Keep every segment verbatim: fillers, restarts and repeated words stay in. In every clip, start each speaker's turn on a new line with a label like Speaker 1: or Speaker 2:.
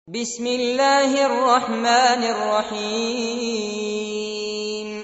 Speaker 1: بسم الله الرحمن الرحيم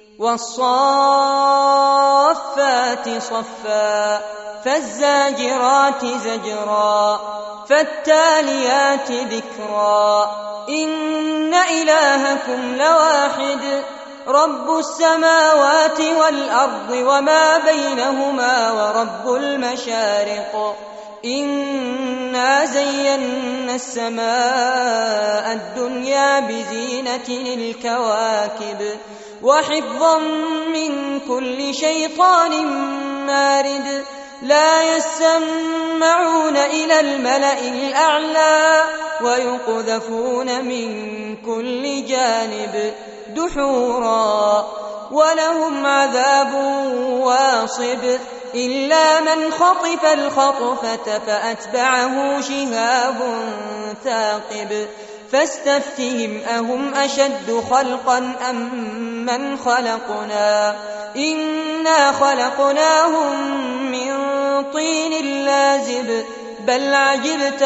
Speaker 1: والصافات صفا فالزاجرات زجرا فالتاليات ذكرا إن إلهكم لواحد رب السماوات والأرض وما بينهما ورب المشارق إنا زينا السماء الدنيا بزينة الكواكب وحفظا من كل شيطان مارد لا يسمعون إلى الملأ الأعلى ويقذفون من كل جانب دحورا ولهم عذاب واصب إلا من خطف الخطفة فأتبعه شهاب ثاقب فاستفتهم أهم أشد خلقا أم من خلقنا إنا خلقناهم من طين لازب بل عجبت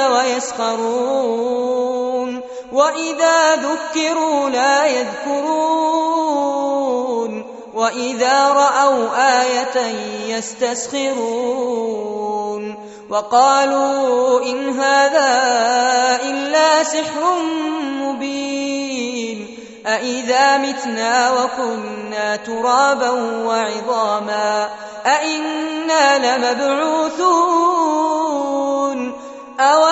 Speaker 1: ويسخرون وإذا ذكروا لا يذكرون وإذا رأوا آية يستسخرون وقالوا إن هذا إلا سحر مبين أإذا متنا وكنا ترابا وعظاما أإنا لمبعوثون أو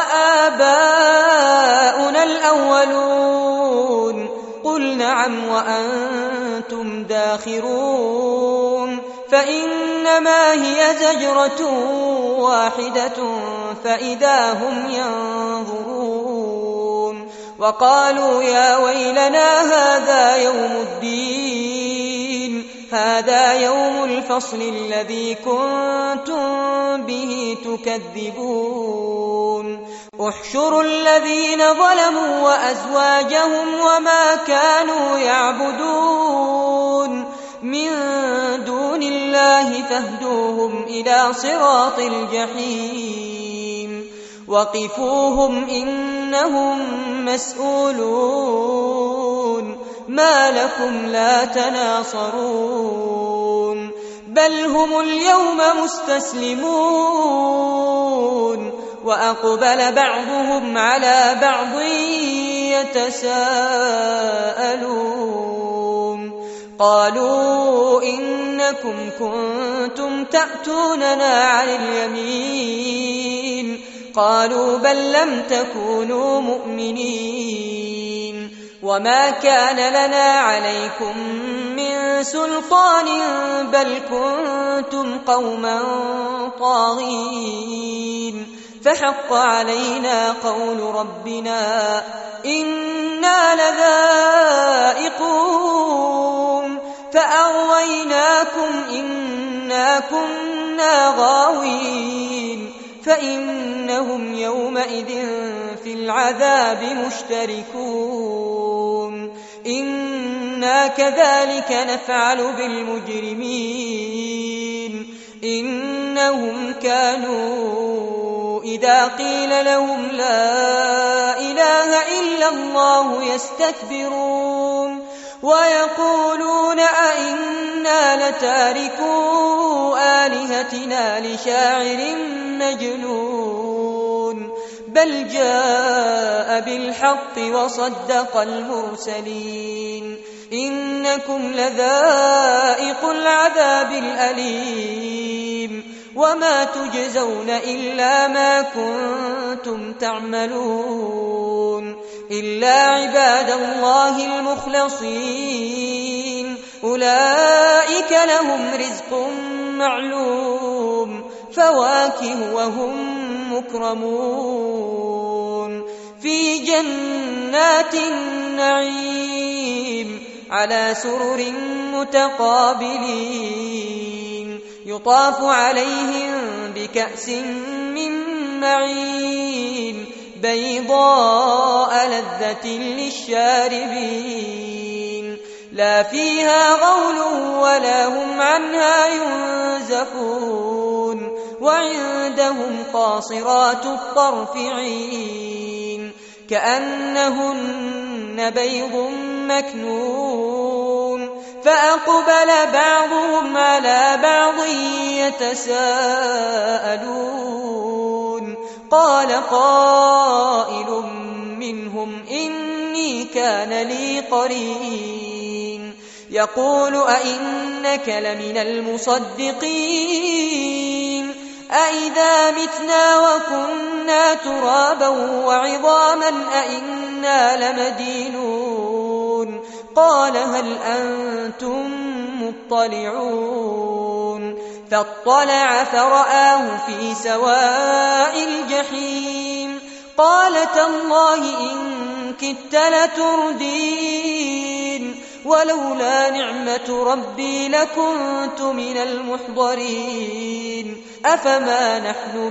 Speaker 1: آباؤنا الأولون قل نعم وأنتم داخرون فإنما هي زجرة واحدة فإذا هم ينظرون وقالوا يا ويلنا هذا يوم الدين هذا يوم الفصل الذي كنتم به تكذبون احشروا الذين ظلموا وأزواجهم وما كانوا يعبدون من دون الله فاهدوهم إلى صراط الجحيم وقفوهم إنهم مسؤولون ما لكم لا تناصرون بل هم اليوم مستسلمون وأقبل بعضهم على بعض يتساءلون قالوا إنكم كنتم تأتوننا عن اليمين قالوا بل لم تكونوا مؤمنين وما كان لنا عليكم من سلطان بل كنتم قوما طاغين فحق علينا قول ربنا إنا لذائقون فأغويناكم إنا كنا غاوين فإنهم يومئذ في العذاب مشتركون إنا كذلك نفعل بالمجرمين إنهم كانوا إذا قيل لهم لا إله إلا الله يستكبرون ويقولون أئنا لتاركو آلهتنا لشاعر مجنون بل جاء بالحق وصدق المرسلين إنكم لذائق العذاب الأليم وما تجزون إلا ما كنتم تعملون إلا عباد الله المخلصين أولئك لهم رزق معلوم فواكه وهم مكرمون في جنات النعيم على سرر متقابلين يطاف عليهم بكأس من معين بيضاء لذة للشاربين لا فيها غول ولا هم عنها ينزفون وعندهم قاصرات الطرف عين كأنهن بيض مكنون فأقبل بعضهم على بعض يتساءلون قال قائل منهم إني كان لي قرين يقول أئنك لمن المصدقين أئذا متنا وكنا ترابا وعظاما أئنا لمدينون قال هل أنتم مطلعون فاطلع فرآه في سواء الجحيم قال تالله إن كدت لتردين ولولا نعمة ربي لكنت من المحضرين أفما نحن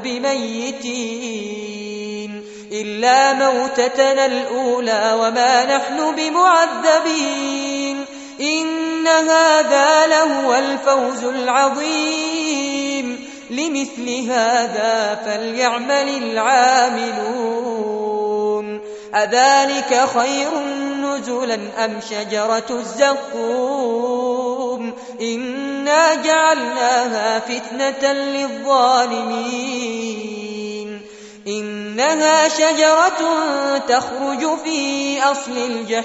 Speaker 1: بميتين إلا موتتنا الأولى وما نحن بمعذبين إن هذا لهو الفوز العظيم لمثل هذا فليعمل العاملون أذلك خير نزلا أم شجرة الزقوم إنا جعلناها فتنة للظالمين إنها شجرة تخرج في أصل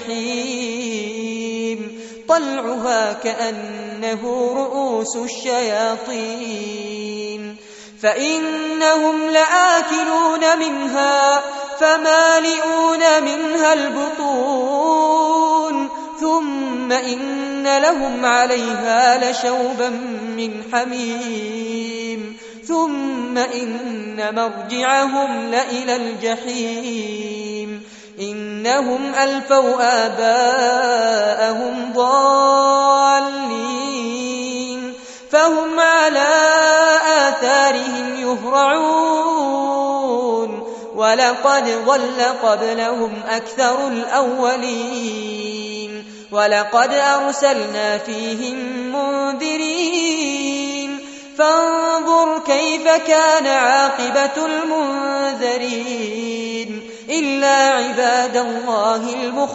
Speaker 1: الجحيم طلعها كأنه رؤوس الشياطين فإنهم لآكلون منها فمالئون منها البطون ثم إن لهم عليها لشوبا من حميم ثم إن مرجعهم لإلى الجحيم إنهم ألفوا آباءهم ضالين فهم على آثارهم يهرعون ولقد ضل قبلهم أكثر الأولين ولقد أرسلنا فيهم منذرين فانظر كيف كان عاقبة المنذرين إلا عباد الله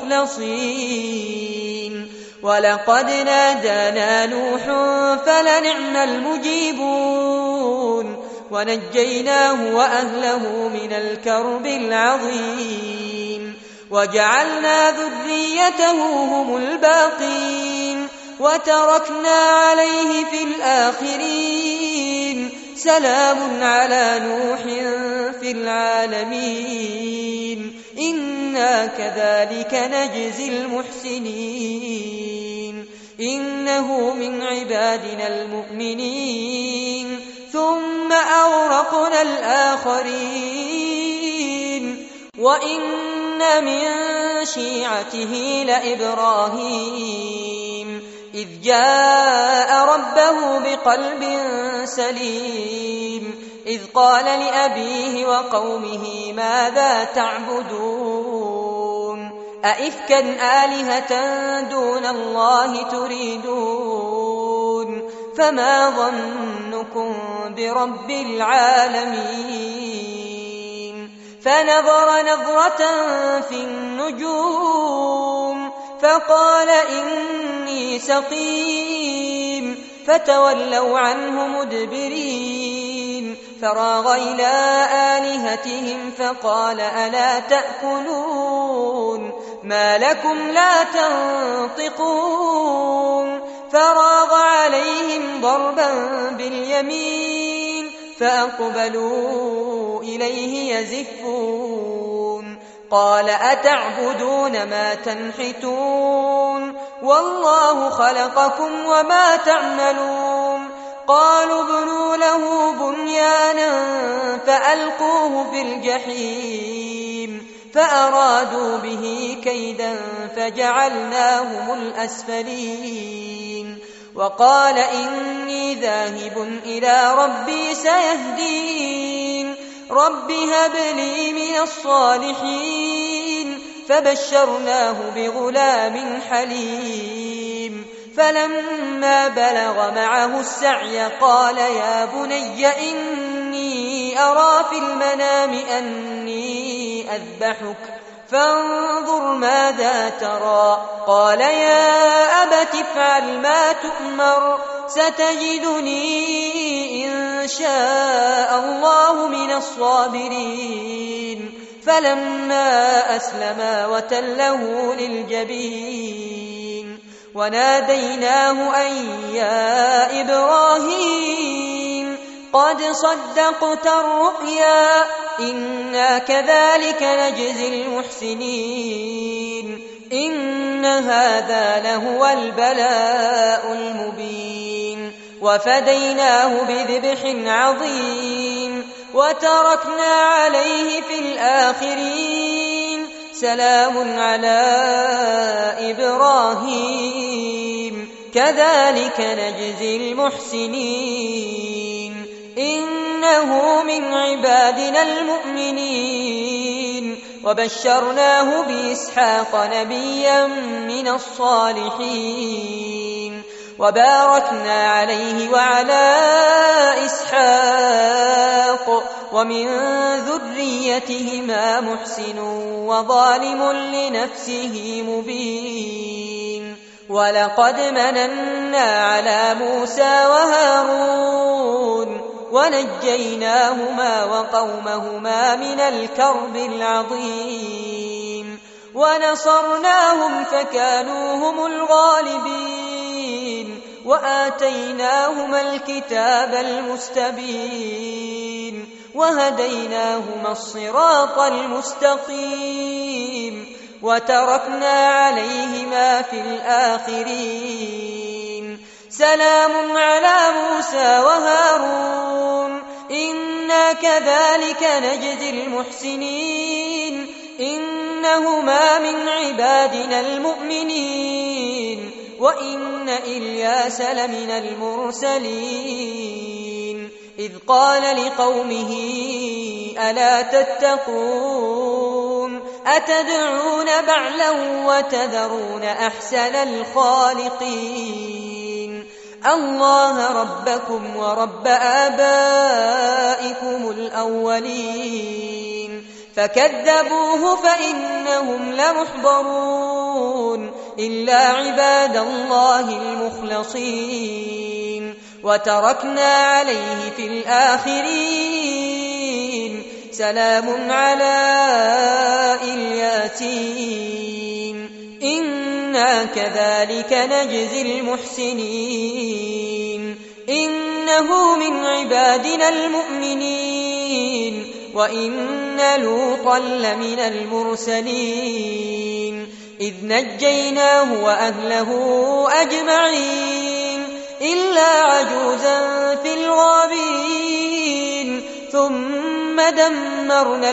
Speaker 1: المخلصين ولقد نادانا نوح فلنعم المجيبون ونجيناه وأهله من الكرب العظيم وجعلنا ذريته هم الباقين وتركنا عليه في الآخرين سلام على نوح في العالمين إنا كذلك نجزي المحسنين إنه من عبادنا المؤمنين ثم أورقنا الآخرين وإن من شيعته لإبراهيم إذ جاء ربه بقلب سليم إذ قال لأبيه وقومه ماذا تعبدون أئفكا آلهة دون الله تريدون فما ظنكم برب العالمين فنظر نظرة في النجوم فقال إني سقيم فتولوا عنه مدبرين فراغ إلى آلهتهم فقال ألا تأكلون ما لكم لا تنطقون فراغ عليهم ضربا باليمين فأقبلوا إليه يزفون قال أتعبدون ما تنحتون والله خلقكم وما تعملون قالوا ابنوا له بنيانا فألقوه في الجحيم فأرادوا به كيدا فجعلناهم الأسفلين وقال إني ذاهب إلى ربي سيهدين رب هب لي من الصالحين فبشرناه بغلام حليم فلما بلغ معه السعي قال يا بني إني أرى في المنام أني أذبحك فانظر ماذا ترى. قال يا أبت افعل ما تؤمر ستجدني إن شاء الله من الصابرين. فلما أسلما وتله للجبين وناديناه أن يا إبراهيم قد صدقت الرؤيا إنا كذلك نجزي المحسنين إن هذا لهو البلاء المبين. وفديناه بذبح عظيم وتركنا عليه في الآخرين سلام على إبراهيم كذلك نجزي المحسنين إنه من عبادنا المؤمنين. وبشرناه بإسحاق نبيا من الصالحين وباركنا عليه وعلى إسحاق ومن ذريتهما محسن وظالم لنفسه مبين. ولقد مننا على موسى وهارون ونجيناهما وقومهما من الكرب العظيم ونصرناهم فكانوا هم الغالبين وآتيناهما الكتاب المستبين وهديناهما الصراط المستقيم وتركنا عليهما في الآخرين سلام على موسى وهارون إنا كذلك نجزي المحسنين إنهما من عبادنا المؤمنين وإن إلياس لمن المرسلين إذ قال لقومه ألا تتقون أتدعون بعلا وتذرون أحسن الخالقين الله ربكم ورب آبائكم الأولين فكذبوه فإنهم لمحضرون إلا عباد الله المخلصين وتركنا عليه في الآخرين سلام على الياسين إنا كذلك نجزي المحسنين إنه من عبادنا المؤمنين وإن لوطا لمن المرسلين إذ نجيناه وأهله أجمعين إلا عجوزا في الغابرين ثم دمرنا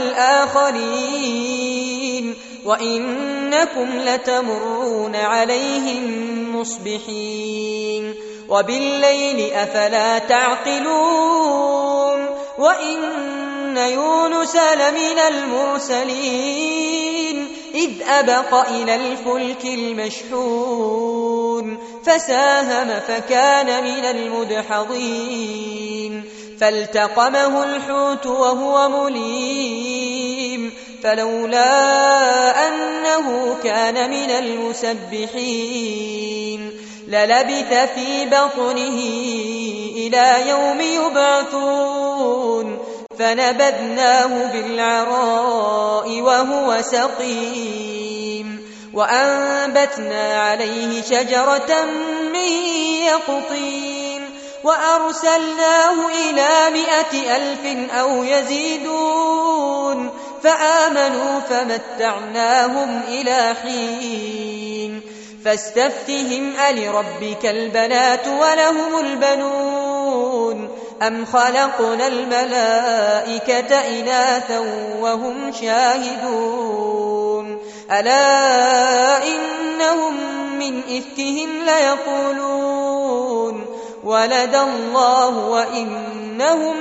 Speaker 1: الآخرين وإنكم لتمرون عليهم مصبحين وبالليل أفلا تعقلون وإن يونس لمن المرسلين إذ أبق إلى الفلك المشحون فساهم فكان من المدحضين فالتقمه الحوت وهو مليم فلولا أنه كان من المسبحين للبث في بطنه إلى يوم يبعثون فنبذناه بالعراء وهو سقيم وأنبتنا عليه شجرة من يقطين وأرسلناه إلى مائة ألف أو يزيدون فآمنوا فمتعناهم إلى حين فاستفتهم ألربك البنات ولهم البنون أم خلقنا الملائكة إناثا وهم شاهدون ألا إنهم من إفكهم ليقولون ولد الله وإنهم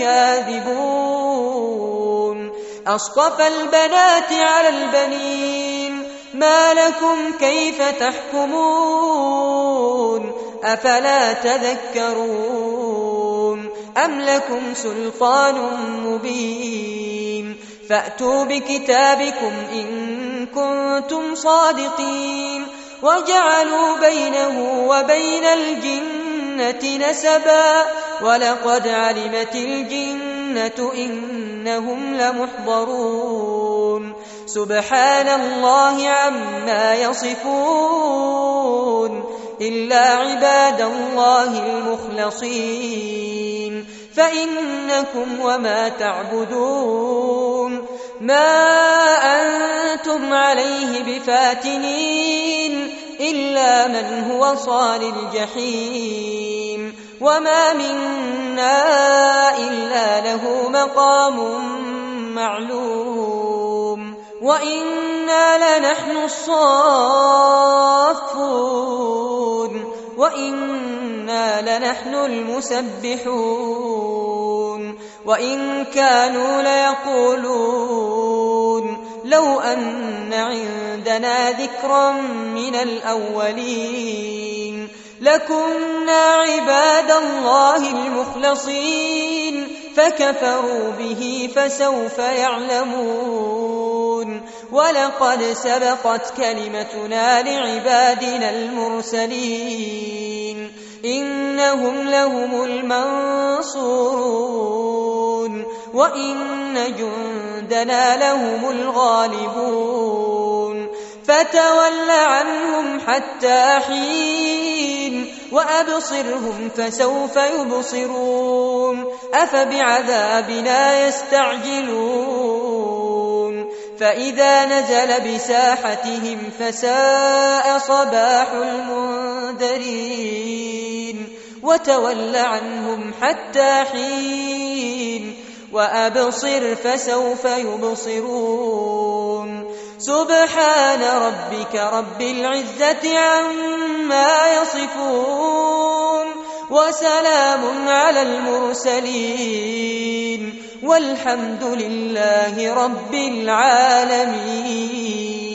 Speaker 1: لكاذبون أصطفى البنات على البنين ما لكم كيف تحكمون أفلا تذكرون أم لكم سلطان مبين فأتوا بكتابكم إن كنتم صادقين وجعلوا بينه وبين الجنة نسبا ولقد علمت الجنة إنهم لمحضرون سبحان الله عما يصفون إلا عباد الله المخلصين فإنكم وما تعبدون ما أنتم عليه بفاتنين إلا من هو صال الجحيم وما منا إلا له مقام معلوم وإنا لنحن الصافون وإنا لنحن المسبحون وإن كانوا ليقولون لو أن عندنا ذكرا من الأولين لكنا عباد الله المخلصين فكفروا به فسوف يعلمون ولقد سبقت كلمتنا لعبادنا المرسلين إنهم لهم المنصورون وإن جندنا لهم الغالبون فتول عنهم حتى حين وأبصرهم فسوف يبصرون أفبعذابنا يستعجلون فإذا نزل بساحتهم فساء صباح المنذرين وتول عنهم حتى حين وأبصر فسوف يبصرون سبحان ربك رب العزة عما يصفون وسلام على المرسلين والحمد لله رب العالمين.